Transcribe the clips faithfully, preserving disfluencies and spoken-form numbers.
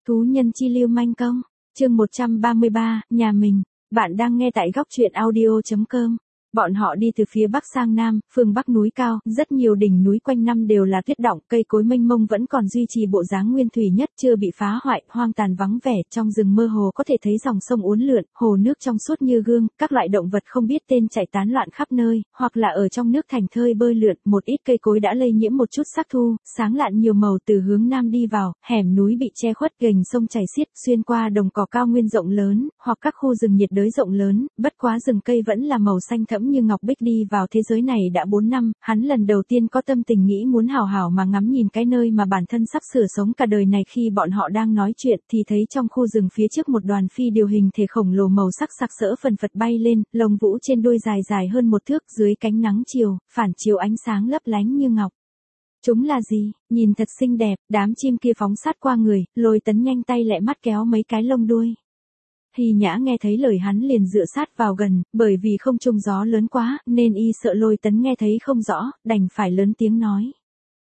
Thú nhân chi lưu manh công, chương một trăm ba mươi ba, nhà mình, bạn đang nghe tại góc truyện audio.com. Bọn họ đi từ phía bắc sang nam, phương bắc núi cao, rất nhiều đỉnh núi quanh năm đều là tuyết đọng, cây cối mênh mông vẫn còn duy trì bộ dáng nguyên thủy nhất, chưa bị phá hoại, hoang tàn vắng vẻ, trong rừng mơ hồ có thể thấy dòng sông uốn lượn, hồ nước trong suốt như gương, các loại động vật không biết tên chạy tán loạn khắp nơi, hoặc là ở trong nước thành thơi bơi lượn, một ít cây cối đã lây nhiễm một chút sắc thu, sáng lạn nhiều màu từ hướng nam đi vào, hẻm núi bị che khuất, gành sông chảy xiết, xuyên qua đồng cỏ cao nguyên rộng lớn, hoặc các khu rừng nhiệt đới rộng lớn, bất quá rừng cây vẫn là màu xanh thẫm như ngọc bích. Đi vào thế giới này đã bốn năm, hắn lần đầu tiên có tâm tình nghĩ muốn hào hào mà ngắm nhìn cái nơi mà bản thân sắp sửa sống cả đời này. Khi bọn họ đang nói chuyện thì thấy trong khu rừng phía trước một đoàn phi điều hình thể khổng lồ màu sắc sặc sỡ phần phật bay lên, lông vũ trên đuôi dài dài hơn một thước, dưới cánh nắng chiều, phản chiếu ánh sáng lấp lánh như ngọc. Chúng là gì? Nhìn thật xinh đẹp, đám chim kia phóng sát qua người, Lôi Tấn nhanh tay lẹ mắt kéo mấy cái lông đuôi. Hy Nhã nghe thấy lời hắn liền dựa sát vào gần, bởi vì không trung gió lớn quá, nên y sợ Lôi Tấn nghe thấy không rõ, đành phải lớn tiếng nói.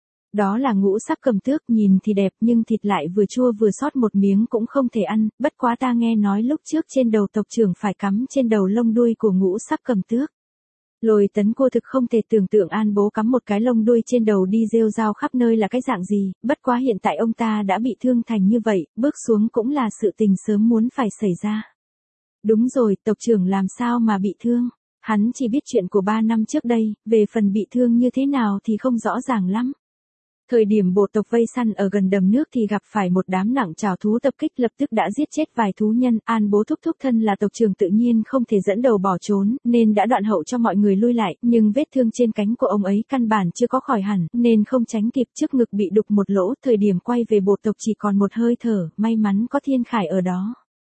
Đó là ngũ sắc cầm tước, nhìn thì đẹp nhưng thịt lại vừa chua vừa sót một miếng cũng không thể ăn, bất quá ta nghe nói lúc trước trên đầu tộc trưởng phải cắm trên đầu lông đuôi của ngũ sắc cầm tước. Lôi Tấn cô thực không thể tưởng tượng An bố cắm một cái lông đuôi trên đầu đi rêu rao khắp nơi là cái dạng gì, bất quá hiện tại ông ta đã bị thương thành như vậy, bước xuống cũng là sự tình sớm muốn phải xảy ra. Đúng rồi, tộc trưởng làm sao mà bị thương? Hắn chỉ biết chuyện của ba năm trước đây, về phần bị thương như thế nào thì không rõ ràng lắm. Thời điểm bộ tộc vây săn ở gần đầm nước thì gặp phải một đám nặng trảo thú tập kích, lập tức đã giết chết vài thú nhân. An bố thúc thúc thân là tộc trưởng tự nhiên không thể dẫn đầu bỏ trốn, nên đã đoạn hậu cho mọi người lui lại, nhưng vết thương trên cánh của ông ấy căn bản chưa có khỏi hẳn, nên không tránh kịp, trước ngực bị đục một lỗ, thời điểm quay về bộ tộc chỉ còn một hơi thở, may mắn có Thiên Khải ở đó.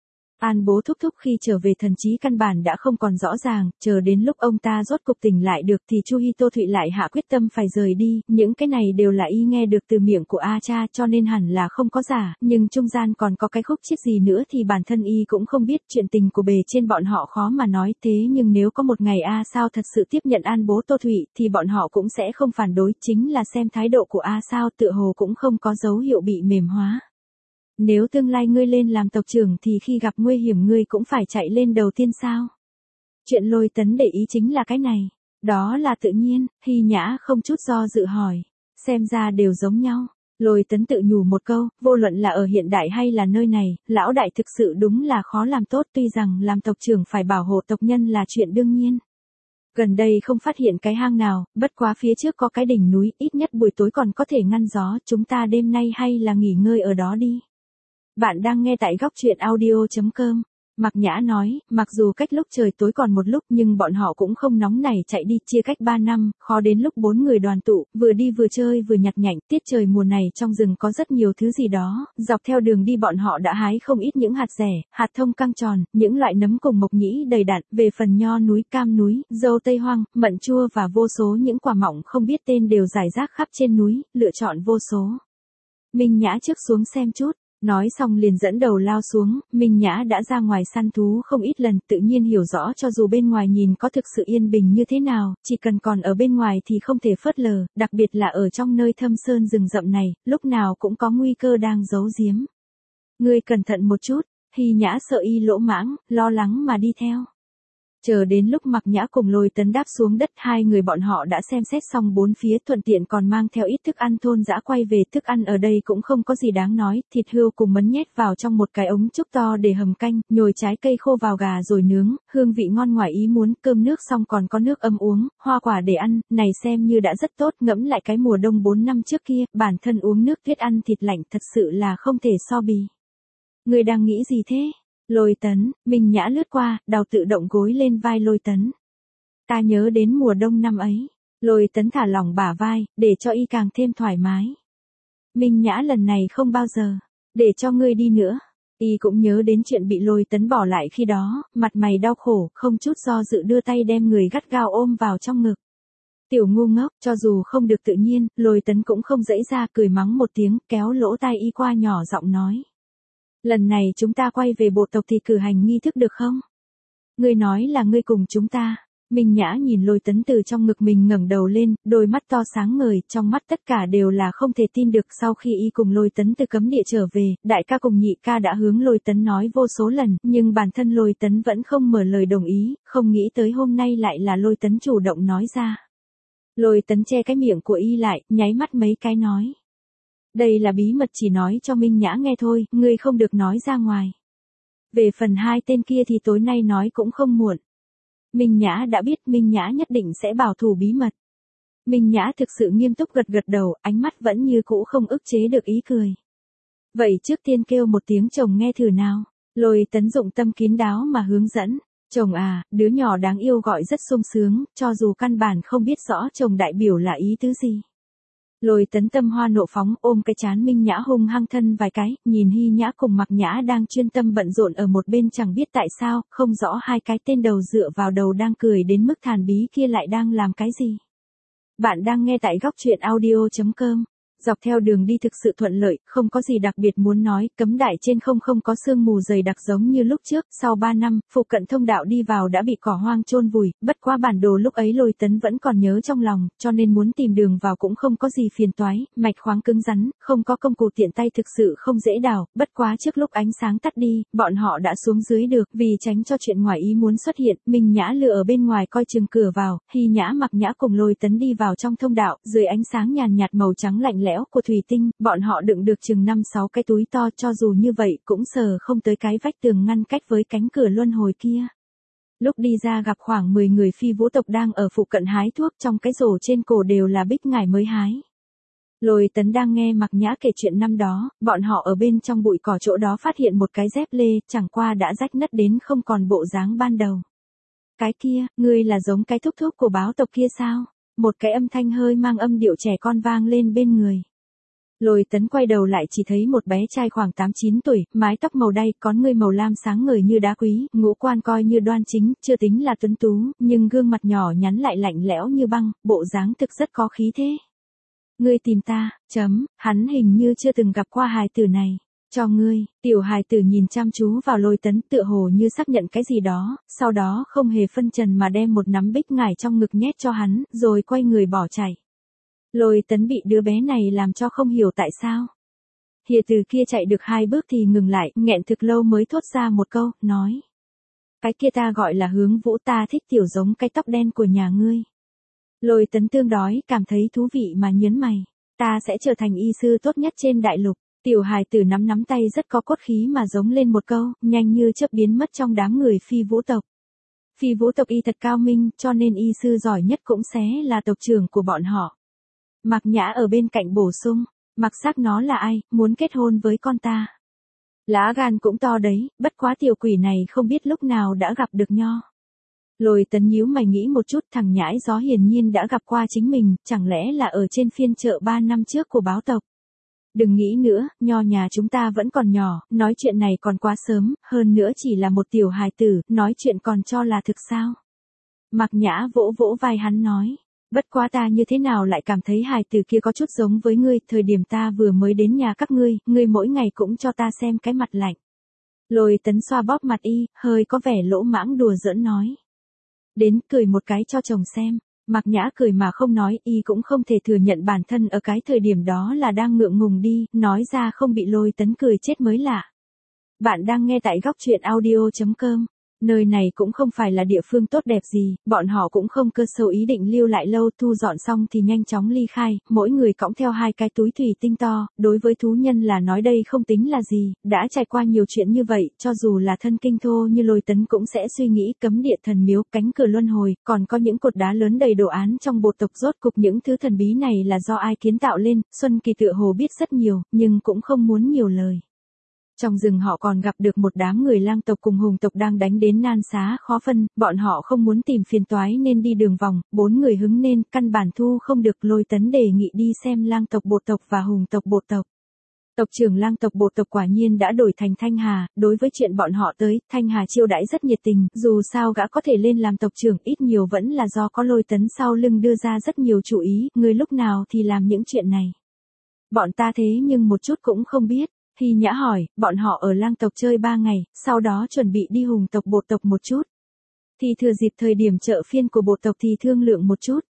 An bố thúc thúc khi trở về thần trí căn bản đã không còn rõ ràng, chờ đến lúc ông ta rốt cục tỉnh lại được thì Chu Hi Tô Thụy lại hạ quyết tâm phải rời đi, những cái này đều là y nghe được từ miệng của A Cha cho nên hẳn là không có giả, nhưng trung gian còn có cái khúc chiết gì nữa thì bản thân y cũng không biết, chuyện tình của bề trên bọn họ khó mà nói, thế nhưng nếu có một ngày A Sao thật sự tiếp nhận An bố Tô Thụy thì bọn họ cũng sẽ không phản đối, chính là xem thái độ của A Sao tựa hồ cũng không có dấu hiệu bị mềm hóa. Nếu tương lai ngươi lên làm tộc trưởng thì khi gặp nguy hiểm ngươi cũng phải chạy lên đầu tiên sao? Chuyện Lôi Tấn để ý chính là cái này. Đó là tự nhiên, Hy Nhã không chút do dự hỏi. Xem ra đều giống nhau. Lôi Tấn tự nhủ một câu, vô luận là ở hiện đại hay là nơi này, lão đại thực sự đúng là khó làm tốt, tuy rằng làm tộc trưởng phải bảo hộ tộc nhân là chuyện đương nhiên. Gần đây không phát hiện cái hang nào, bất quá phía trước có cái đỉnh núi, ít nhất buổi tối còn có thể ngăn gió, chúng ta đêm nay hay là nghỉ ngơi ở đó đi. Bạn đang nghe tại góc truyện audio.com. Mạc Nhã nói, mặc dù cách lúc trời tối còn một lúc nhưng bọn họ cũng không nóng nảy chạy đi, chia cách ba năm, khó đến lúc bốn người đoàn tụ, vừa đi vừa chơi vừa nhặt nhạnh, tiết trời mùa này trong rừng có rất nhiều thứ gì đó, dọc theo đường đi bọn họ đã hái không ít những hạt rẻ, hạt thông căng tròn, những loại nấm cùng mộc nhĩ đầy đặn, về phần nho núi, cam núi, dâu tây hoang, mận chua và vô số những quả mọng không biết tên đều rải rác khắp trên núi, lựa chọn vô số. Minh Nhã trước xuống xem chút. Nói xong liền dẫn đầu lao xuống, Minh Nhã đã ra ngoài săn thú không ít lần, tự nhiên hiểu rõ cho dù bên ngoài nhìn có thực sự yên bình như thế nào, chỉ cần còn ở bên ngoài thì không thể phớt lờ, đặc biệt là ở trong nơi thâm sơn rừng rậm này, lúc nào cũng có nguy cơ đang giấu giếm. Ngươi cẩn thận một chút, Hy Nhã sợ y lỗ mãng, lo lắng mà đi theo. Chờ đến lúc Mạc Nhã cùng Lôi Tấn đáp xuống đất, hai người bọn họ đã xem xét xong bốn phía, thuận tiện còn mang theo ít thức ăn thôn dã quay về. Thức ăn ở đây cũng không có gì đáng nói, thịt hươu cùng mấn nhét vào trong một cái ống trúc to để hầm canh, nhồi trái cây khô vào gà rồi nướng, hương vị ngon ngoài ý muốn, cơm nước xong còn có nước ấm uống, hoa quả để ăn, này xem như đã rất tốt. Ngẫm lại cái mùa đông bốn năm trước kia, bản thân uống nước tuyết ăn thịt lạnh thật sự là không thể so bì. Người đang nghĩ gì thế? Lôi Tấn, Minh Nhã lướt qua, đầu tự động gối lên vai Lôi Tấn. Ta nhớ đến mùa đông năm ấy. Lôi Tấn thả lỏng bả vai, để cho y càng thêm thoải mái. Minh Nhã lần này không bao giờ, để cho ngươi đi nữa. Y cũng nhớ đến chuyện bị Lôi Tấn bỏ lại khi đó, mặt mày đau khổ, không chút do dự đưa tay đem người gắt gao ôm vào trong ngực. Tiểu ngu ngốc, cho dù không được tự nhiên, Lôi Tấn cũng không dãy ra, cười mắng một tiếng, kéo lỗ tai y qua nhỏ giọng nói. Lần này chúng ta quay về bộ tộc thì cử hành nghi thức được không? Ngươi nói là ngươi cùng chúng ta. Minh Nhã nhìn Lôi Tấn từ trong ngực mình ngẩng đầu lên, đôi mắt to sáng ngời, trong mắt tất cả đều là không thể tin được. Sau khi y cùng Lôi Tấn từ cấm địa trở về, đại ca cùng nhị ca đã hướng Lôi Tấn nói vô số lần, nhưng bản thân Lôi Tấn vẫn không mở lời đồng ý, không nghĩ tới hôm nay lại là Lôi Tấn chủ động nói ra. Lôi Tấn che cái miệng của y lại, nháy mắt mấy cái nói. Đây là bí mật, chỉ nói cho Minh Nhã nghe thôi, ngươi không được nói ra ngoài. Về phần hai tên kia thì tối nay nói cũng không muộn. Minh Nhã đã biết, Minh Nhã nhất định sẽ bảo thủ bí mật. Minh Nhã thực sự nghiêm túc gật gật đầu, ánh mắt vẫn như cũ không ức chế được ý cười. Vậy trước tiên kêu một tiếng chồng nghe thử nào. Lôi Tấn dụng tâm kín đáo mà hướng dẫn. Chồng à, đứa nhỏ đáng yêu gọi rất sung sướng, cho dù căn bản không biết rõ chồng đại biểu là ý tứ gì. Lôi Tấn tâm hoa nộ phóng, ôm cái chán Minh Nhã hung hăng thân vài cái, nhìn Hy Nhã cùng Mặc Nhã đang chuyên tâm bận rộn ở một bên, chẳng biết tại sao, không rõ hai cái tên đầu dựa vào đầu đang cười đến mức thàn bí kia lại đang làm cái gì. Bạn đang nghe tại góc truyện audio chấm com. Dọc theo đường đi thực sự thuận lợi, không có gì đặc biệt muốn nói, cấm đại trên không không có sương mù dày đặc giống như lúc trước, sau ba năm, phụ cận thông đạo đi vào đã bị cỏ hoang chôn vùi, bất quá bản đồ lúc ấy Lôi Tấn vẫn còn nhớ trong lòng, cho nên muốn tìm đường vào cũng không có gì phiền toái, mạch khoáng cứng rắn, không có công cụ tiện tay thực sự không dễ đào, bất quá trước lúc ánh sáng tắt đi, bọn họ đã xuống dưới được, vì tránh cho chuyện ngoài ý muốn xuất hiện, Minh Nhã lựa ở bên ngoài coi chừng cửa vào, Hy Nhã Mặc Nhã cùng Lôi Tấn đi vào trong thông đạo, dưới ánh sáng nhàn nhạt màu trắng lạnh lẽo của thủy tinh, bọn họ đựng được chừng năm sáu cái túi to, cho dù như vậy cũng sờ không tới cái vách tường ngăn cách với cánh cửa luân hồi kia. Lúc đi ra gặp khoảng mười người phi vũ tộc đang ở phụ cận hái thuốc, trong cái rổ trên cổ đều là bích ngải mới hái. Lôi Tấn đang nghe Mặc Nhã kể chuyện năm đó, bọn họ ở bên trong bụi cỏ chỗ đó phát hiện một cái dép lê, chẳng qua đã rách nứt đến không còn bộ dáng ban đầu. Cái kia, ngươi là giống cái thúc thúc của báo tộc kia sao? Một cái âm thanh hơi mang âm điệu trẻ con vang lên bên người. Lôi Tấn quay đầu lại chỉ thấy một bé trai khoảng tám chín tuổi, mái tóc màu đay, con ngươi màu lam sáng ngời như đá quý, ngũ quan coi như đoan chính, chưa tính là tuấn tú, nhưng gương mặt nhỏ nhắn lại lạnh lẽo như băng, bộ dáng thực rất có khí thế. Ngươi tìm ta, chấm, hắn hình như chưa từng gặp qua hài tử này. Cho ngươi, tiểu hài tử nhìn chăm chú vào Lôi Tấn tựa hồ như xác nhận cái gì đó, sau đó không hề phân trần mà đem một nắm bích ngải trong ngực nhét cho hắn, rồi quay người bỏ chạy. Lôi Tấn bị đứa bé này làm cho không hiểu tại sao. Hìa từ kia chạy được hai bước thì ngừng lại, nghẹn thực lâu mới thốt ra một câu, nói. Cái kia ta gọi là Hướng Vũ, ta thích tiểu giống cái tóc đen của nhà ngươi. Lôi Tấn tương đói, cảm thấy thú vị mà nhớn mày. Ta sẽ trở thành y sư tốt nhất trên đại lục. Tiểu hài tử nắm nắm tay rất có cốt khí mà giống lên một câu, nhanh như chớp biến mất trong đám người phi vũ tộc. Phi vũ tộc y thật cao minh, cho nên y sư giỏi nhất cũng sẽ là tộc trưởng của bọn họ. Mặc Nhã ở bên cạnh bổ sung, mặc xác nó là ai, muốn kết hôn với con ta. Lá gan cũng to đấy, bất quá tiểu quỷ này không biết lúc nào đã gặp được nho. Lôi Tấn nhíu mày nghĩ một chút, thằng nhãi gió hiển nhiên đã gặp qua chính mình, chẳng lẽ là ở trên phiên chợ ba năm trước của báo tộc. Đừng nghĩ nữa, nho nhà chúng ta vẫn còn nhỏ, nói chuyện này còn quá sớm, hơn nữa chỉ là một tiểu hài tử, nói chuyện còn cho là thực sao. Mặc Nhã vỗ vỗ vai hắn nói. Bất quá ta như thế nào lại cảm thấy hài tử kia có chút giống với ngươi, thời điểm ta vừa mới đến nhà các ngươi, ngươi mỗi ngày cũng cho ta xem cái mặt lạnh. Lôi Tấn xoa bóp mặt y, hơi có vẻ lỗ mãng đùa giỡn nói. Đến cười một cái cho chồng xem. Mặc Nhã cười mà không nói, y cũng không thể thừa nhận bản thân ở cái thời điểm đó là đang ngượng ngùng đi, nói ra không bị Lôi Tấn cười chết mới lạ. Bạn đang nghe tại góc truyện audio chấm com. Nơi này cũng không phải là địa phương tốt đẹp gì, bọn họ cũng không cơ sâu ý định lưu lại lâu, thu dọn xong thì nhanh chóng ly khai, mỗi người cõng theo hai cái túi thủy tinh to, đối với thú nhân là nói đây không tính là gì, đã trải qua nhiều chuyện như vậy, cho dù là thân kinh thô như Lôi Tấn cũng sẽ suy nghĩ cấm địa thần miếu, cánh cửa luân hồi, còn có những cột đá lớn đầy đồ án trong bộ tộc, rốt cục những thứ thần bí này là do ai kiến tạo lên, Xuân Kỳ tựa hồ biết rất nhiều, nhưng cũng không muốn nhiều lời. Trong rừng họ còn gặp được một đám người lang tộc cùng hùng tộc đang đánh đến nan xá khó phân, bọn họ không muốn tìm phiền toái nên đi đường vòng, bốn người hứng nên, căn bản thu không được. Lôi Tấn đề nghị đi xem lang tộc bộ tộc và hùng tộc bộ tộc. Tộc trưởng lang tộc bộ tộc quả nhiên đã đổi thành Thanh Hà, đối với chuyện bọn họ tới, Thanh Hà chiêu đãi rất nhiệt tình, dù sao gã có thể lên làm tộc trưởng ít nhiều vẫn là do có Lôi Tấn sau lưng đưa ra rất nhiều chủ ý, người lúc nào thì làm những chuyện này. Bọn ta thế nhưng một chút cũng không biết. Hy Nhã hỏi, bọn họ ở lang tộc chơi ba ngày, sau đó chuẩn bị đi hùng tộc bộ tộc một chút. Thì thừa dịp thời điểm chợ phiên của bộ tộc thì thương lượng một chút.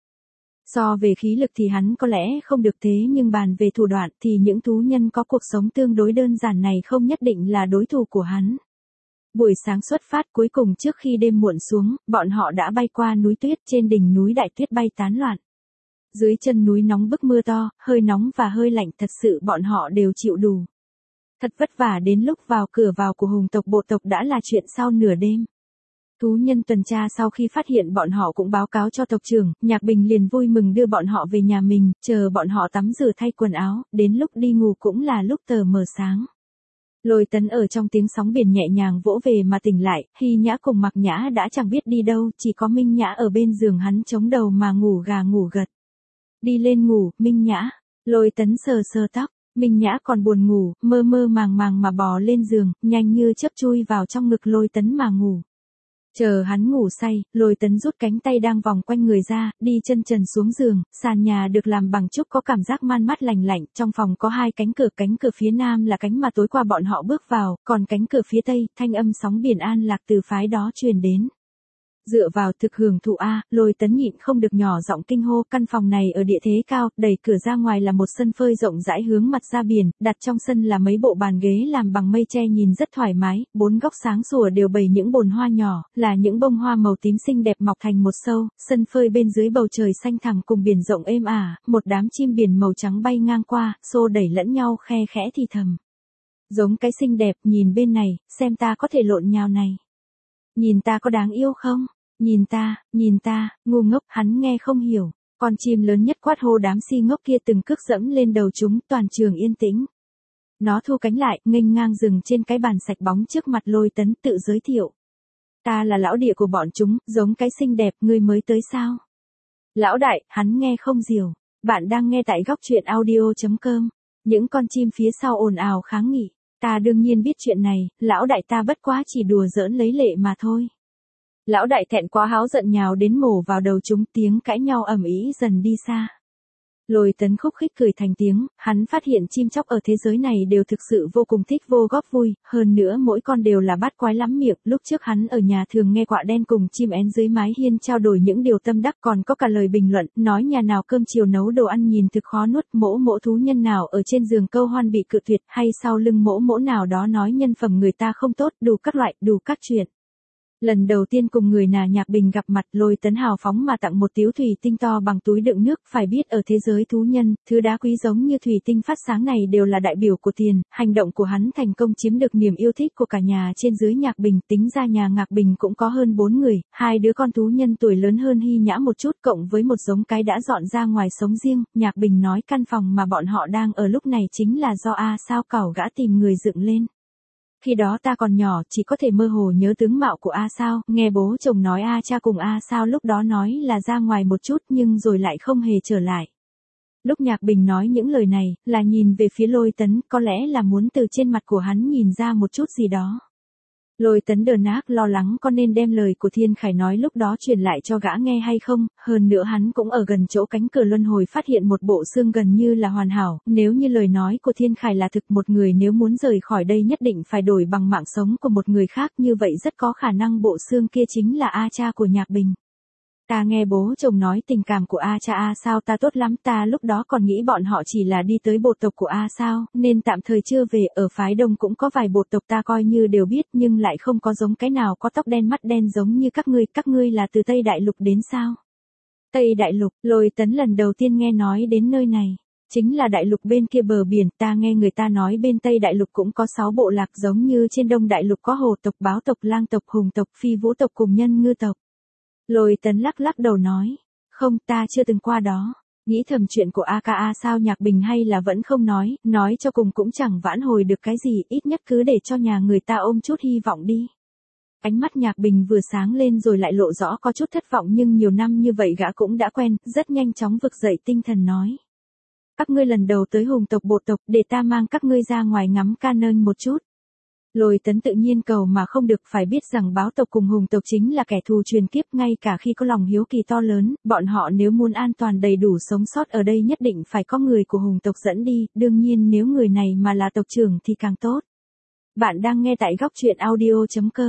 So về khí lực thì hắn có lẽ không được thế nhưng bàn về thủ đoạn thì những thú nhân có cuộc sống tương đối đơn giản này không nhất định là đối thủ của hắn. Buổi sáng xuất phát cuối cùng trước khi đêm muộn xuống, bọn họ đã bay qua núi tuyết trên đỉnh núi đại tuyết bay tán loạn. Dưới chân núi nóng bức mưa to, hơi nóng và hơi lạnh thật sự bọn họ đều chịu đủ. Thật vất vả đến lúc vào cửa vào của hùng tộc bộ tộc đã là chuyện sau nửa đêm. Thú nhân tuần tra sau khi phát hiện bọn họ cũng báo cáo cho tộc trưởng, Nhạc Bình liền vui mừng đưa bọn họ về nhà mình, chờ bọn họ tắm rửa thay quần áo, đến lúc đi ngủ cũng là lúc tờ mờ sáng. Lôi Tấn ở trong tiếng sóng biển nhẹ nhàng vỗ về mà tỉnh lại, Hy Nhã cùng Mặc Nhã đã chẳng biết đi đâu, chỉ có Minh Nhã ở bên giường hắn chống đầu mà ngủ gà ngủ gật. Đi lên ngủ, Minh Nhã. Lôi Tấn sờ sờ tóc, Minh Nhã còn buồn ngủ, mơ mơ màng màng mà bò lên giường, nhanh như chớp chui vào trong ngực Lôi Tấn mà ngủ. Chờ hắn ngủ say, Lôi Tấn rút cánh tay đang vòng quanh người ra, đi chân trần xuống giường, sàn nhà được làm bằng trúc có cảm giác man mát lành lạnh, trong phòng có hai cánh cửa, cánh cửa phía nam là cánh mà tối qua bọn họ bước vào, còn cánh cửa phía tây, thanh âm sóng biển an lạc từ phái đó truyền đến. Dựa vào thực hưởng thụ A, Lôi Tấn nhịn không được nhỏ giọng kinh hô, căn phòng này ở địa thế cao, đẩy cửa ra ngoài là một sân phơi rộng rãi hướng mặt ra biển, đặt trong sân là mấy bộ bàn ghế làm bằng mây tre nhìn rất thoải mái, bốn góc sáng sủa đều bày những bồn hoa nhỏ, là những bông hoa màu tím xinh đẹp mọc thành một sâu, sân phơi bên dưới bầu trời xanh thẳm cùng biển rộng êm ả, một đám chim biển màu trắng bay ngang qua, xô đẩy lẫn nhau khe khẽ thì thầm. Giống cái xinh đẹp, nhìn bên này, xem ta có thể lộn nhào này. Nhìn ta có đáng yêu không? Nhìn ta, nhìn ta, ngu ngốc, hắn nghe không hiểu. Con chim lớn nhất quát hô đám si ngốc kia từng cước dẫm lên đầu chúng, toàn trường yên tĩnh. Nó thu cánh lại, nghênh ngang dừng trên cái bàn sạch bóng trước mặt Lôi Tấn tự giới thiệu. Ta là lão địa của bọn chúng, giống cái xinh đẹp, ngươi mới tới sao? Lão đại, hắn nghe không diều. Bạn đang nghe tại góc truyện audio chấm com. Những con chim phía sau ồn ào kháng nghị. Ta đương nhiên biết chuyện này, lão đại ta bất quá chỉ đùa giỡn lấy lệ mà thôi. Lão đại thẹn quá háo giận nhào đến mổ vào đầu chúng, tiếng cãi nhau ầm ĩ dần đi xa. Lôi Tấn khúc khích cười thành tiếng, hắn phát hiện chim chóc ở thế giới này đều thực sự vô cùng thích vô góp vui, hơn nữa mỗi con đều là bát quái lắm miệng, lúc trước hắn ở nhà thường nghe quạ đen cùng chim én dưới mái hiên trao đổi những điều tâm đắc, còn có cả lời bình luận, nói nhà nào cơm chiều nấu đồ ăn nhìn thực khó nuốt, mỗ mỗ thú nhân nào ở trên giường câu hoan bị cự tuyệt, hay sau lưng mỗ mỗ nào đó nói nhân phẩm người ta không tốt, đủ các loại, đủ các chuyện. Lần đầu tiên cùng người nà Nhạc Bình gặp mặt, Lôi Tấn hào phóng mà tặng một tiếu thủy tinh to bằng túi đựng nước, phải biết ở thế giới thú nhân, thứ đá quý giống như thủy tinh phát sáng này đều là đại biểu của tiền, hành động của hắn thành công chiếm được niềm yêu thích của cả nhà trên dưới Nhạc Bình, tính ra nhà Nhạc Bình cũng có hơn bốn người, hai đứa con thú nhân tuổi lớn hơn Hy Nhã một chút cộng với một giống cái đã dọn ra ngoài sống riêng, Nhạc Bình nói căn phòng mà bọn họ đang ở lúc này chính là do A Sao cẩu gã tìm người dựng lên. Khi đó ta còn nhỏ, chỉ có thể mơ hồ nhớ tướng mạo của A Sao, nghe bố chồng nói A cha cùng A Sao lúc đó nói là ra ngoài một chút nhưng rồi lại không hề trở lại. Lúc Nhạc Bình nói những lời này, là nhìn về phía Lôi Tấn, có lẽ là muốn từ trên mặt của hắn nhìn ra một chút gì đó. Lôi Tấn đờ ác lo lắng có nên đem lời của Thiên Khải nói lúc đó truyền lại cho gã nghe hay không, hơn nữa hắn cũng ở gần chỗ cánh cửa luân hồi phát hiện một bộ xương gần như là hoàn hảo, nếu như lời nói của Thiên Khải là thực, một người nếu muốn rời khỏi đây nhất định phải đổi bằng mạng sống của một người khác, như vậy rất có khả năng bộ xương kia chính là A cha của Nhạc Bình. Ta nghe bố chồng nói tình cảm của A cha A Sao ta tốt lắm, ta lúc đó còn nghĩ bọn họ chỉ là đi tới bộ tộc của A Sao, nên tạm thời chưa về, ở phái đông cũng có vài bộ tộc ta coi như đều biết nhưng lại không có giống cái nào có tóc đen mắt đen giống như các ngươi, các ngươi là từ Tây Đại Lục đến sao? Tây Đại Lục, Lôi Tấn lần đầu tiên nghe nói đến nơi này. Chính là đại lục bên kia bờ biển, ta nghe người ta nói bên Tây Đại Lục cũng có sáu bộ lạc giống như trên Đông Đại Lục có hồ tộc, báo tộc, lang tộc, hùng tộc, phi vũ tộc cùng nhân ngư tộc. Lôi Tấn lắc lắc đầu nói, không ta chưa từng qua đó, nghĩ thầm chuyện của A ca A Sao Nhạc Bình hay là vẫn không nói, nói cho cùng cũng chẳng vãn hồi được cái gì, ít nhất cứ để cho nhà người ta ôm chút hy vọng đi. Ánh mắt Nhạc Bình vừa sáng lên rồi lại lộ rõ có chút thất vọng nhưng nhiều năm như vậy gã cũng đã quen, rất nhanh chóng vực dậy tinh thần nói. Các ngươi lần đầu tới hùng tộc bộ tộc để ta mang các ngươi ra ngoài ngắm Canaan một chút. Lôi Tấn tự nhiên cầu mà không được, phải biết rằng báo tộc cùng hùng tộc chính là kẻ thù truyền kiếp, ngay cả khi có lòng hiếu kỳ to lớn, bọn họ nếu muốn an toàn đầy đủ sống sót ở đây nhất định phải có người của hùng tộc dẫn đi, đương nhiên nếu người này mà là tộc trưởng thì càng tốt. Bạn đang nghe tại góc truyện audio chấm com.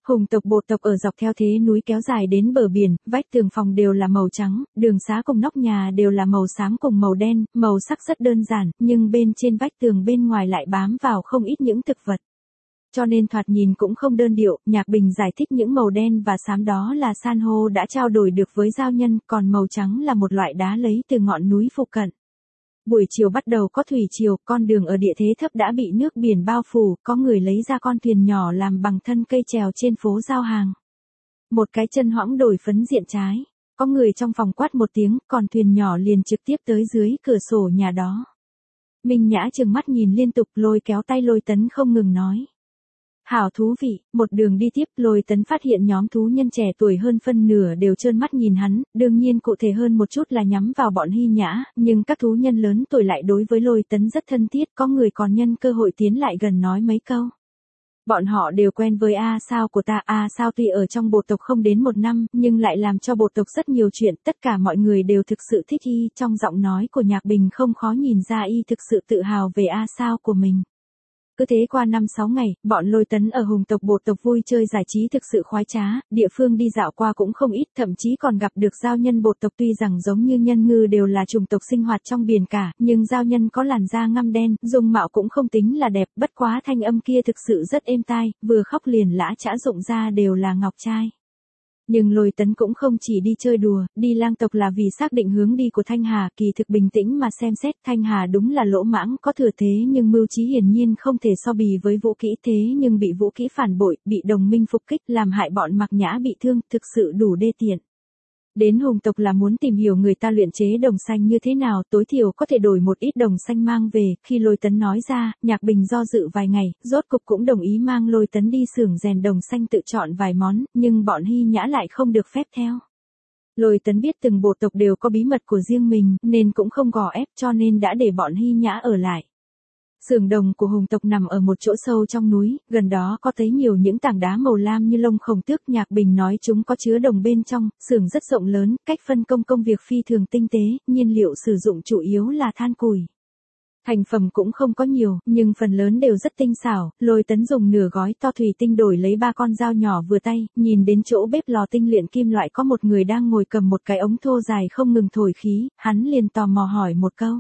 Hùng tộc bộ tộc ở dọc theo thế núi kéo dài đến bờ biển, vách tường phòng đều là màu trắng, đường xá cùng nóc nhà đều là màu xám cùng màu đen, màu sắc rất đơn giản, nhưng bên trên vách tường bên ngoài lại bám vào không ít những thực vật. Cho nên thoạt nhìn cũng không đơn điệu, Nhạc Bình giải thích những màu đen và xám đó là san hô đã trao đổi được với giao nhân, còn màu trắng là một loại đá lấy từ ngọn núi phụ cận. Buổi chiều bắt đầu có thủy triều, con đường ở địa thế thấp đã bị nước biển bao phủ, có người lấy ra con thuyền nhỏ làm bằng thân cây trèo trên phố giao hàng. Một cái chân hõng đổi phấn diện trái, có người trong phòng quát một tiếng, còn thuyền nhỏ liền trực tiếp tới dưới cửa sổ nhà đó. Minh Nhã trừng mắt nhìn liên tục, lôi kéo tay Lôi Tấn không ngừng nói. Hảo thú vị, một đường đi tiếp Lôi Tấn phát hiện nhóm thú nhân trẻ tuổi hơn phân nửa đều trơn mắt nhìn hắn, đương nhiên cụ thể hơn một chút là nhắm vào bọn Hy Nhã, nhưng các thú nhân lớn tuổi lại đối với Lôi Tấn rất thân thiết, có người còn nhân cơ hội tiến lại gần nói mấy câu. Bọn họ đều quen với A Sao của ta, A Sao tuy ở trong bộ tộc không đến một năm, nhưng lại làm cho bộ tộc rất nhiều chuyện, tất cả mọi người đều thực sự thích y, trong giọng nói của Nhạc Bình không khó nhìn ra y thực sự tự hào về A Sao của mình. Cứ thế qua năm sáu ngày, bọn Lôi Tấn ở Hùng tộc bộ tộc vui chơi giải trí thực sự khoái trá, địa phương đi dạo qua cũng không ít, thậm chí còn gặp được giao nhân bộ tộc tuy rằng giống như nhân ngư đều là chủng tộc sinh hoạt trong biển cả, nhưng giao nhân có làn da ngăm đen, dung mạo cũng không tính là đẹp, bất quá thanh âm kia thực sự rất êm tai, vừa khóc liền lã chã rụng ra đều là ngọc trai. Nhưng Lôi Tấn cũng không chỉ đi chơi đùa, đi lang tộc là vì xác định hướng đi của Thanh Hà, kỳ thực bình tĩnh mà xem xét Thanh Hà đúng là lỗ mãng, có thừa thế nhưng mưu trí hiển nhiên không thể so bì với Vũ Kỹ, thế nhưng bị Vũ Kỹ phản bội, bị đồng minh phục kích, làm hại bọn Mặc Nhã bị thương, thực sự đủ đê tiện. Đến Hùng tộc là muốn tìm hiểu người ta luyện chế đồng xanh như thế nào, tối thiểu có thể đổi một ít đồng xanh mang về, khi Lôi Tấn nói ra, Nhạc Bình do dự vài ngày, rốt cục cũng đồng ý mang Lôi Tấn đi xưởng rèn đồng xanh tự chọn vài món, nhưng bọn Hy Nhã lại không được phép theo. Lôi Tấn biết từng bộ tộc đều có bí mật của riêng mình, nên cũng không gò ép, cho nên đã để bọn Hy Nhã ở lại. Xưởng đồng của Hùng tộc nằm ở một chỗ sâu trong núi, gần đó có thấy nhiều những tảng đá màu lam như lông khổng tước, Nhạc Bình nói chúng có chứa đồng bên trong, xưởng rất rộng lớn, cách phân công công việc phi thường tinh tế, nhiên liệu sử dụng chủ yếu là than củi. Thành phẩm cũng không có nhiều, nhưng phần lớn đều rất tinh xảo, Lôi Tấn dùng nửa gói to thủy tinh đổi lấy ba con dao nhỏ vừa tay, nhìn đến chỗ bếp lò tinh luyện kim loại có một người đang ngồi cầm một cái ống thô dài không ngừng thổi khí, hắn liền tò mò hỏi một câu.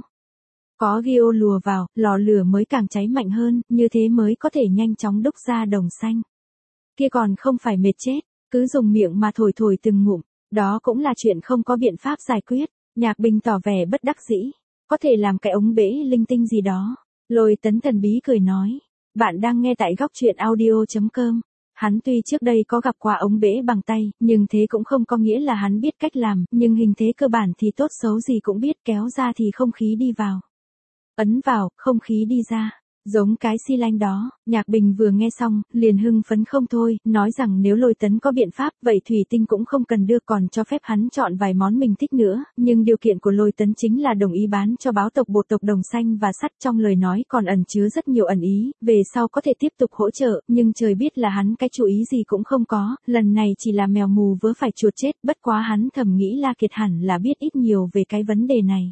Có gio lùa vào, lò lửa mới càng cháy mạnh hơn, như thế mới có thể nhanh chóng đúc ra đồng xanh. Kia còn không phải mệt chết, cứ dùng miệng mà thổi thổi từng ngụm, đó cũng là chuyện không có biện pháp giải quyết. Nhạc Bình tỏ vẻ bất đắc dĩ, có thể làm cái ống bể linh tinh gì đó. Lôi Tấn thần bí cười nói, bạn đang nghe tại góc truyện audio chấm com. Hắn tuy trước đây có gặp qua ống bể bằng tay, nhưng thế cũng không có nghĩa là hắn biết cách làm, nhưng hình thế cơ bản thì tốt xấu gì cũng biết, kéo ra thì không khí đi vào. Ấn vào, không khí đi ra, giống cái xi lanh đó. Nhạc Bình vừa nghe xong, liền hưng phấn không thôi, nói rằng nếu Lôi Tấn có biện pháp, vậy thủy tinh cũng không cần đưa, còn cho phép hắn chọn vài món mình thích nữa, nhưng điều kiện của Lôi Tấn chính là đồng ý bán cho báo tộc bộ tộc đồng xanh và sắt, trong lời nói còn ẩn chứa rất nhiều ẩn ý, về sau có thể tiếp tục hỗ trợ, nhưng trời biết là hắn cái chủ ý gì cũng không có, lần này chỉ là mèo mù vớ phải chuột chết, bất quá hắn thầm nghĩ La Kiệt hẳn là biết ít nhiều về cái vấn đề này.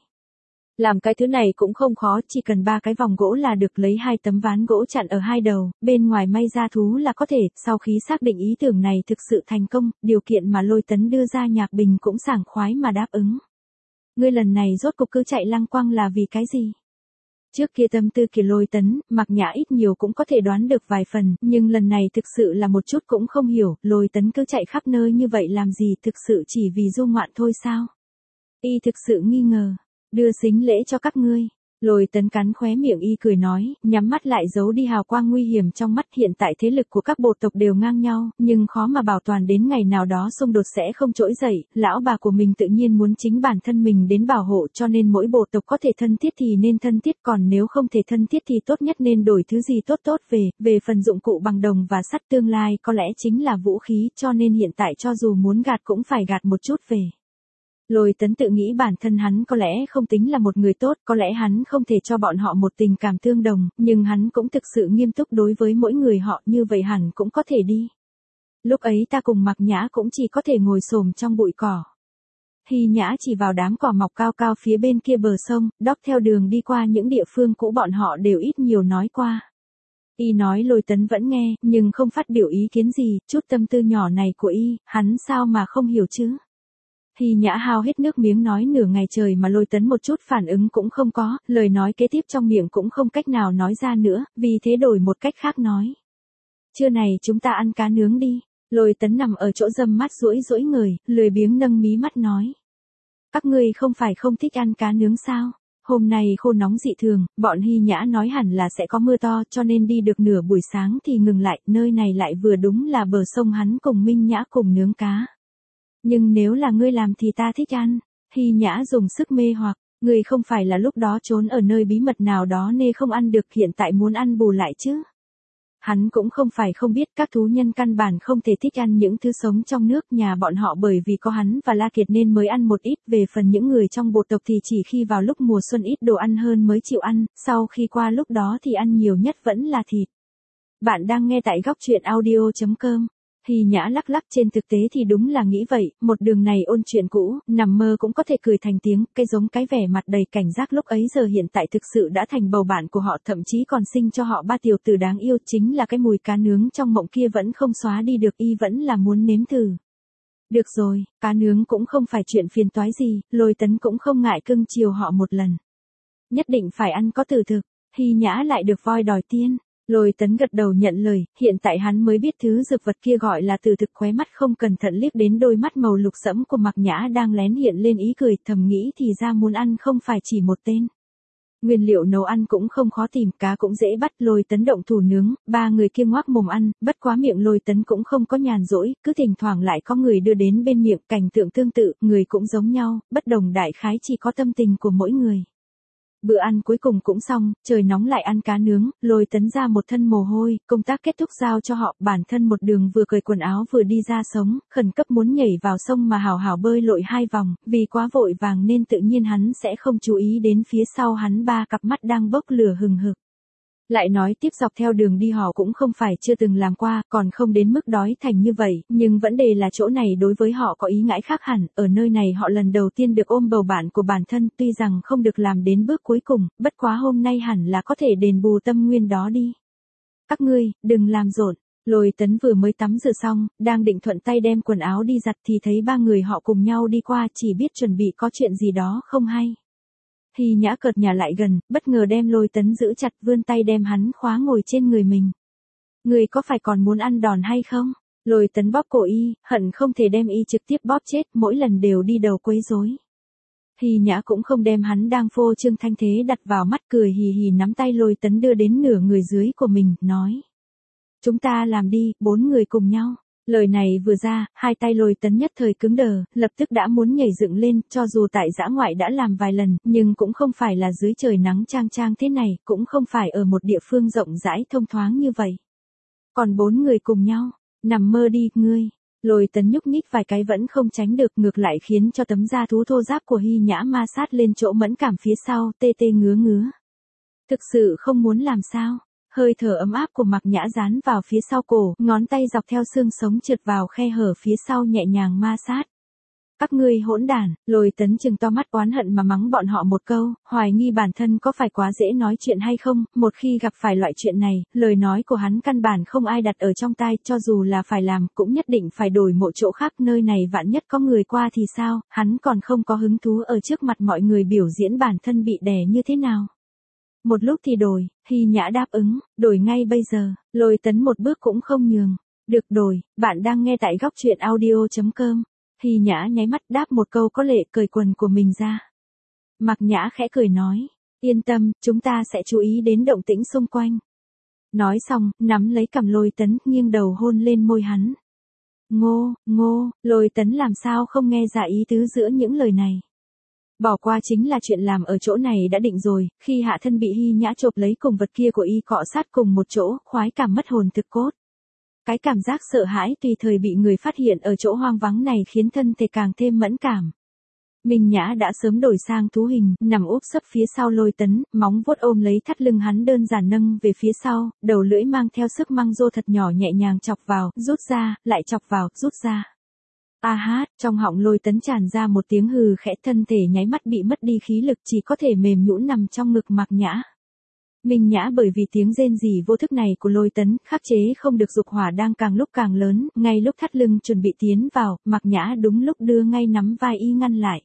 Làm cái thứ này cũng không khó, chỉ cần ba cái vòng gỗ là được, lấy hai tấm ván gỗ chặn ở hai đầu, bên ngoài may ra thú là có thể. Sau khi xác định ý tưởng này thực sự thành công, điều kiện mà Lôi Tấn đưa ra Nhạc Bình cũng sảng khoái mà đáp ứng. Ngươi lần này rốt cục cứ chạy lăng quăng là vì cái gì? Trước kia tâm tư của Lôi Tấn, Mặc Nhã ít nhiều cũng có thể đoán được vài phần, nhưng lần này thực sự là một chút cũng không hiểu, Lôi Tấn cứ chạy khắp nơi như vậy làm gì, thực sự chỉ vì du ngoạn thôi sao? Y thực sự nghi ngờ. Đưa sính lễ cho các ngươi. Lôi Tấn cắn khóe miệng y cười nói, nhắm mắt lại giấu đi hào quang nguy hiểm trong mắt. Hiện tại thế lực của các bộ tộc đều ngang nhau, nhưng khó mà bảo toàn đến ngày nào đó xung đột sẽ không trỗi dậy. Lão bà của mình tự nhiên muốn chính bản thân mình đến bảo hộ, cho nên mỗi bộ tộc có thể thân thiết thì nên thân thiết, còn nếu không thể thân thiết thì tốt nhất nên đổi thứ gì tốt tốt về. Về phần dụng cụ bằng đồng và sắt tương lai có lẽ chính là vũ khí, cho nên hiện tại cho dù muốn gạt cũng phải gạt một chút về. Lôi Tấn tự nghĩ bản thân hắn có lẽ không tính là một người tốt, có lẽ hắn không thể cho bọn họ một tình cảm tương đồng, nhưng hắn cũng thực sự nghiêm túc đối với mỗi người họ, như vậy hẳn cũng có thể đi. Lúc ấy ta cùng Mặc Nhã cũng chỉ có thể ngồi xổm trong bụi cỏ. Hy Nhã chỉ vào đám cỏ mọc cao cao phía bên kia bờ sông, dọc theo đường đi qua những địa phương cũ bọn họ đều ít nhiều nói qua. Y nói Lôi Tấn vẫn nghe, nhưng không phát biểu ý kiến gì, chút tâm tư nhỏ này của Y, hắn sao mà không hiểu chứ. Hy Nhã hao hết nước miếng nói nửa ngày trời mà Lôi Tấn một chút phản ứng cũng không có, lời nói kế tiếp trong miệng cũng không cách nào nói ra nữa, vì thế đổi một cách khác nói. Trưa này chúng ta ăn cá nướng đi. Lôi Tấn nằm ở chỗ râm mát duỗi duỗi người, lười biếng nâng mí mắt nói. Các ngươi không phải không thích ăn cá nướng sao? Hôm nay khô nóng dị thường, bọn Hy Nhã nói hẳn là sẽ có mưa to cho nên đi được nửa buổi sáng thì ngừng lại, nơi này lại vừa đúng là bờ sông hắn cùng Minh Nhã cùng nướng cá. Nhưng nếu là ngươi làm thì ta thích ăn. Hy Nhã dùng sức mê hoặc, ngươi không phải là lúc đó trốn ở nơi bí mật nào đó nên không ăn được hiện tại muốn ăn bù lại chứ. Hắn cũng không phải không biết các thú nhân căn bản không thể thích ăn những thứ sống trong nước nhà bọn họ bởi vì có hắn và La Kiệt nên mới ăn một ít, về phần những người trong bộ tộc thì chỉ khi vào lúc mùa xuân ít đồ ăn hơn mới chịu ăn, sau khi qua lúc đó thì ăn nhiều nhất vẫn là thịt. Bạn đang nghe tại góc truyện audio chấm com. Hy Nhã lắc lắc, trên thực tế thì đúng là nghĩ vậy, một đường này ôn chuyện cũ, nằm mơ cũng có thể cười thành tiếng, cái giống cái vẻ mặt đầy cảnh giác lúc ấy giờ hiện tại thực sự đã thành bầu bạn của họ, thậm chí còn sinh cho họ ba tiểu tử đáng yêu, chính là cái mùi cá nướng trong mộng kia vẫn không xóa đi được, Y vẫn là muốn nếm thử. Được rồi, cá nướng cũng không phải chuyện phiền toái gì, Lôi Tấn cũng không ngại cưng chiều họ một lần. Nhất định phải ăn có từ thực, Hy Nhã lại được voi đòi tiên. Lôi Tấn gật đầu nhận lời, hiện tại hắn mới biết thứ dược vật kia gọi là từ thực, khóe mắt không cẩn thận liếc đến đôi mắt màu lục sẫm của Mạc Nhã đang lén hiện lên ý cười, thầm nghĩ thì ra muốn ăn không phải chỉ một tên. Nguyên liệu nấu ăn cũng không khó tìm, cá cũng dễ bắt, Lôi Tấn động thủ nướng, ba người kia ngoác mồm ăn, bất quá miệng Lôi Tấn cũng không có nhàn rỗi, cứ thỉnh thoảng lại có người đưa đến bên miệng, cảnh tượng tương tự, người cũng giống nhau, bất đồng đại khái chỉ có tâm tình của mỗi người. Bữa ăn cuối cùng cũng xong, trời nóng lại ăn cá nướng, Lôi Tấn ra một thân mồ hôi, công tác kết thúc giao cho họ, bản thân một đường vừa cởi quần áo vừa đi ra sống, khẩn cấp muốn nhảy vào sông mà hào hào bơi lội hai vòng, vì quá vội vàng nên tự nhiên hắn sẽ không chú ý đến phía sau hắn ba cặp mắt đang bốc lửa hừng hực. Lại nói tiếp dọc theo đường đi họ cũng không phải chưa từng làm qua, còn không đến mức đói thành như vậy, nhưng vấn đề là chỗ này đối với họ có ý ngãi khác hẳn, ở nơi này họ lần đầu tiên được ôm bầu bạn của bản thân, tuy rằng không được làm đến bước cuối cùng, bất quá hôm nay hẳn là có thể đền bù tâm nguyên đó đi. Các ngươi, đừng làm rộn. Lôi Tấn vừa mới tắm rửa xong, đang định thuận tay đem quần áo đi giặt thì thấy ba người họ cùng nhau đi qua, chỉ biết chuẩn bị có chuyện gì đó không hay. Hy Nhã cợt nhả lại gần, bất ngờ đem Lôi Tấn giữ chặt, vươn tay đem hắn khóa ngồi trên người mình. Người có phải còn muốn ăn đòn hay không? Lôi Tấn bóp cổ Y, hận không thể đem Y trực tiếp bóp chết, mỗi lần đều đi đầu quấy rối. Hy Nhã cũng không đem hắn đang phô trương thanh thế đặt vào mắt, cười hì hì nắm tay Lôi Tấn đưa đến nửa người dưới của mình, nói. Chúng ta làm đi, bốn người cùng nhau. Lời này vừa ra, hai tay Lôi Tấn nhất thời cứng đờ, lập tức đã muốn nhảy dựng lên, cho dù tại dã ngoại đã làm vài lần, nhưng cũng không phải là dưới trời nắng chang chang thế này, cũng không phải ở một địa phương rộng rãi thông thoáng như vậy. Còn bốn người cùng nhau, nằm mơ đi, ngươi. Lôi Tấn nhúc nhích vài cái vẫn không tránh được, ngược lại khiến cho tấm da thú thô ráp của Hy Nhã ma sát lên chỗ mẫn cảm phía sau, tê tê ngứa ngứa. Thực sự không muốn làm sao. Hơi thở ấm áp của Mạc Nhã dán vào phía sau cổ, ngón tay dọc theo xương sống trượt vào khe hở phía sau nhẹ nhàng ma sát. Các ngươi hỗn đản, Lôi Tấn trừng to mắt oán hận mà mắng bọn họ một câu, hoài nghi bản thân có phải quá dễ nói chuyện hay không, một khi gặp phải loại chuyện này, lời nói của hắn căn bản không ai đặt ở trong tai, cho dù là phải làm, cũng nhất định phải đổi một chỗ khác, nơi này vạn nhất có người qua thì sao, hắn còn không có hứng thú ở trước mặt mọi người biểu diễn bản thân bị đè như thế nào. Một lúc thì đổi, Hy Nhã đáp ứng, đổi ngay bây giờ, Lôi Tấn một bước cũng không nhường. Được đổi, bạn đang nghe tại góc truyện audio chấm com. Hy Nhã nháy mắt đáp một câu có lệ, cởi quần của mình ra. Mạc Nhã khẽ cười nói, yên tâm, chúng ta sẽ chú ý đến động tĩnh xung quanh. Nói xong, nắm lấy cằm Lôi Tấn, nghiêng đầu hôn lên môi hắn. Ngô, ngô, Lôi Tấn làm sao không nghe ra ý tứ giữa những lời này. Bỏ qua chính là chuyện làm ở chỗ này đã định rồi, khi hạ thân bị Hy Nhã chộp lấy cùng vật kia của Y cọ sát cùng một chỗ, khoái cảm mất hồn thực cốt. Cái cảm giác sợ hãi tùy thời bị người phát hiện ở chỗ hoang vắng này khiến thân thể càng thêm mẫn cảm. Minh Nhã đã sớm đổi sang thú hình, nằm úp sấp phía sau Lôi Tấn, móng vuốt ôm lấy thắt lưng hắn đơn giản nâng về phía sau, đầu lưỡi mang theo sức măng rô thật nhỏ nhẹ nhàng chọc vào, rút ra, lại chọc vào, rút ra. A hát, trong họng Lôi Tấn tràn ra một tiếng hừ khẽ, thân thể nháy mắt bị mất đi khí lực, chỉ có thể mềm nhũn nằm trong ngực Mạc Nhã. Minh Nhã bởi vì tiếng rên rỉ vô thức này của Lôi Tấn, khắc chế không được dục hỏa đang càng lúc càng lớn, ngay lúc thắt lưng chuẩn bị tiến vào, Mạc Nhã đúng lúc đưa ngay nắm vai y ngăn lại.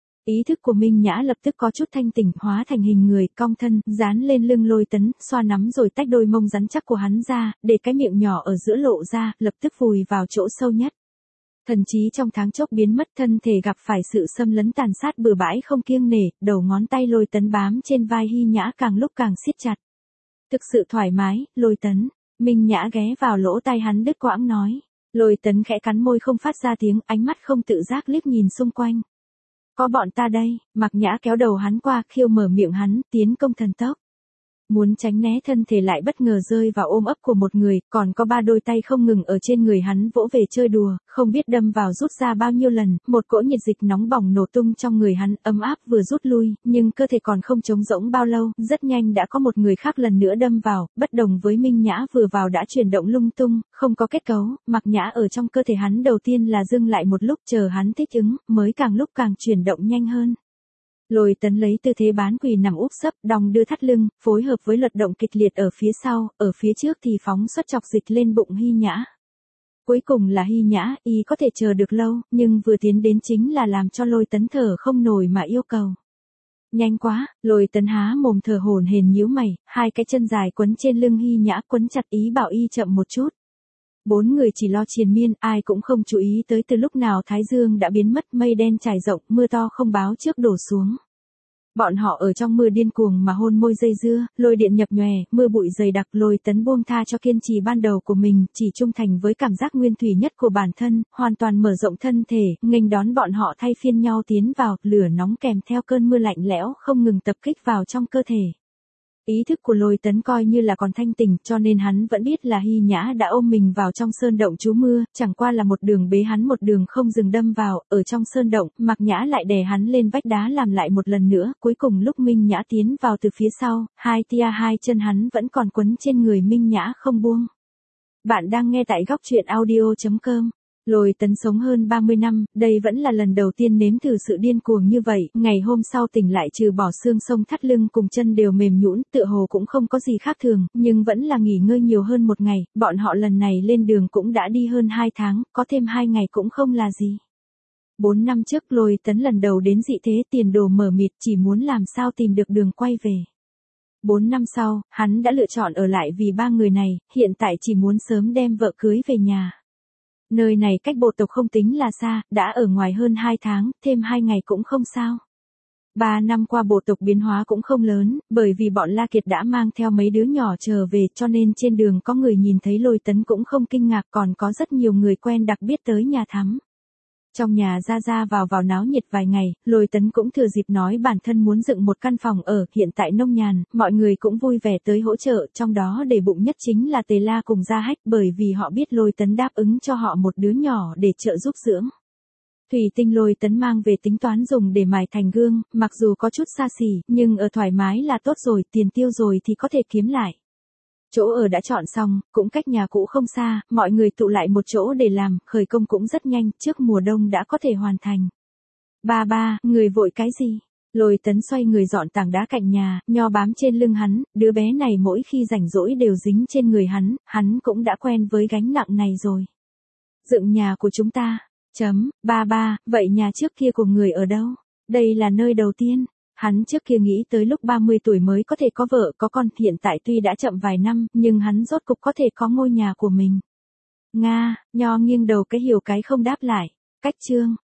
Ý thức của Minh Nhã lập tức có chút thanh tỉnh, hóa thành hình người, cong thân, dán lên lưng Lôi Tấn, xoa nắm rồi tách đôi mông rắn chắc của hắn ra, để cái miệng nhỏ ở giữa lộ ra, lập tức vùi vào chỗ sâu nhất. Thần trí trong thoáng chốc biến mất, thân thể gặp phải sự xâm lấn tàn sát bừa bãi không kiêng nể, đầu ngón tay Lôi Tấn bám trên vai Hy Nhã càng lúc càng siết chặt. Thực sự thoải mái, Lôi Tấn. Minh Nhã ghé vào lỗ tai hắn đứt quãng nói. Lôi Tấn khẽ cắn môi không phát ra tiếng, ánh mắt không tự giác liếc nhìn xung quanh. Có bọn ta đây, Mạc Nhã kéo đầu hắn qua, khiêu mở miệng hắn, tiến công thần tốc. Muốn tránh né, thân thể lại bất ngờ rơi vào ôm ấp của một người, còn có ba đôi tay không ngừng ở trên người hắn vỗ về chơi đùa, không biết đâm vào rút ra bao nhiêu lần, một cỗ nhiệt dịch nóng bỏng nổ tung trong người hắn, ấm áp vừa rút lui, nhưng cơ thể còn không trống rỗng bao lâu, rất nhanh đã có một người khác lần nữa đâm vào, bất đồng với Minh Nhã vừa vào đã chuyển động lung tung, không có kết cấu, Mạc Nhã ở trong cơ thể hắn đầu tiên là dừng lại một lúc, chờ hắn thích ứng, mới càng lúc càng chuyển động nhanh hơn. Lôi Tấn lấy tư thế bán quỳ nằm úp sấp, đong đưa thắt lưng, phối hợp với luật động kịch liệt ở phía sau, ở phía trước thì phóng xuất chọc dịch lên bụng Hy Nhã. Cuối cùng là Hy Nhã, y có thể chờ được lâu, nhưng vừa tiến đến chính là làm cho Lôi Tấn thở không nổi mà yêu cầu. Nhanh quá, Lôi Tấn há mồm thở hổn hển nhíu mày, hai cái chân dài quấn trên lưng Hy Nhã, quấn chặt, ý bảo y chậm một chút. Bốn người chỉ lo triền miên, ai cũng không chú ý tới từ lúc nào Thái Dương đã biến mất, mây đen trải rộng, mưa to không báo trước đổ xuống. Bọn họ ở trong mưa điên cuồng mà hôn môi dây dưa, lôi điện nhập nhòe, mưa bụi dày đặc. Lôi Tấn buông tha cho kiên trì ban đầu của mình, chỉ trung thành với cảm giác nguyên thủy nhất của bản thân, hoàn toàn mở rộng thân thể, nghênh đón bọn họ thay phiên nhau tiến vào, lửa nóng kèm theo cơn mưa lạnh lẽo không ngừng tập kích vào trong cơ thể. Ý thức của Lôi Tấn coi như là còn thanh tỉnh, cho nên hắn vẫn biết là Hy Nhã đã ôm mình vào trong sơn động trú mưa, chẳng qua là một đường bế hắn một đường không dừng đâm vào, ở trong sơn động, Mạc Nhã lại đè hắn lên vách đá làm lại một lần nữa, cuối cùng lúc Minh Nhã tiến vào từ phía sau, hai tia hai chân hắn vẫn còn quấn trên người Minh Nhã không buông. Bạn đang nghe tại góc truyện audio chấm com. Lôi Tấn sống hơn ba mươi năm, đây vẫn là lần đầu tiên nếm thử sự điên cuồng như vậy, ngày hôm sau tỉnh lại trừ bỏ xương sống thắt lưng cùng chân đều mềm nhũn, tựa hồ cũng không có gì khác thường, nhưng vẫn là nghỉ ngơi nhiều hơn một ngày, bọn họ lần này lên đường cũng đã đi hơn hai tháng, có thêm hai ngày cũng không là gì. Bốn năm trước Lôi Tấn lần đầu đến dị thế, tiền đồ mờ mịt, chỉ muốn làm sao tìm được đường quay về. Bốn năm sau, hắn đã lựa chọn ở lại vì ba người này, hiện tại chỉ muốn sớm đem vợ cưới về nhà. Nơi này cách bộ tộc không tính là xa, đã ở ngoài hơn hai tháng, thêm hai ngày cũng không sao. Ba năm qua bộ tộc biến hóa cũng không lớn, bởi vì bọn La Kiệt đã mang theo mấy đứa nhỏ trở về, cho nên trên đường có người nhìn thấy Lôi Tấn cũng không kinh ngạc, còn có rất nhiều người quen đặc biết tới nhà thắm. Trong nhà ra ra vào vào náo nhiệt vài ngày, Lôi Tấn cũng thừa dịp nói bản thân muốn dựng một căn phòng ở, hiện tại nông nhàn, mọi người cũng vui vẻ tới hỗ trợ, trong đó để bụng nhất chính là Tề La cùng Gia Hách, bởi vì họ biết Lôi Tấn đáp ứng cho họ một đứa nhỏ để trợ giúp dưỡng. Thủy tinh Lôi Tấn mang về tính toán dùng để mài thành gương, mặc dù có chút xa xỉ, nhưng ở thoải mái là tốt rồi, tiền tiêu rồi thì có thể kiếm lại. Chỗ ở đã chọn xong, cũng cách nhà cũ không xa, mọi người tụ lại một chỗ để làm, khởi công cũng rất nhanh, trước mùa đông đã có thể hoàn thành. Ba ba, người vội cái gì? Lôi Tấn xoay người dọn tảng đá cạnh nhà, nho bám trên lưng hắn, đứa bé này mỗi khi rảnh rỗi đều dính trên người hắn, hắn cũng đã quen với gánh nặng này rồi. Dựng nhà của chúng ta, chấm, ba ba, vậy nhà trước kia của người ở đâu? Đây là nơi đầu tiên. Hắn trước kia nghĩ tới lúc ba mươi tuổi mới có thể có vợ có con, hiện tại tuy đã chậm vài năm, nhưng hắn rốt cục có thể có ngôi nhà của mình. Nga, nho nghiêng đầu cái hiểu cái không đáp lại. Cách chương,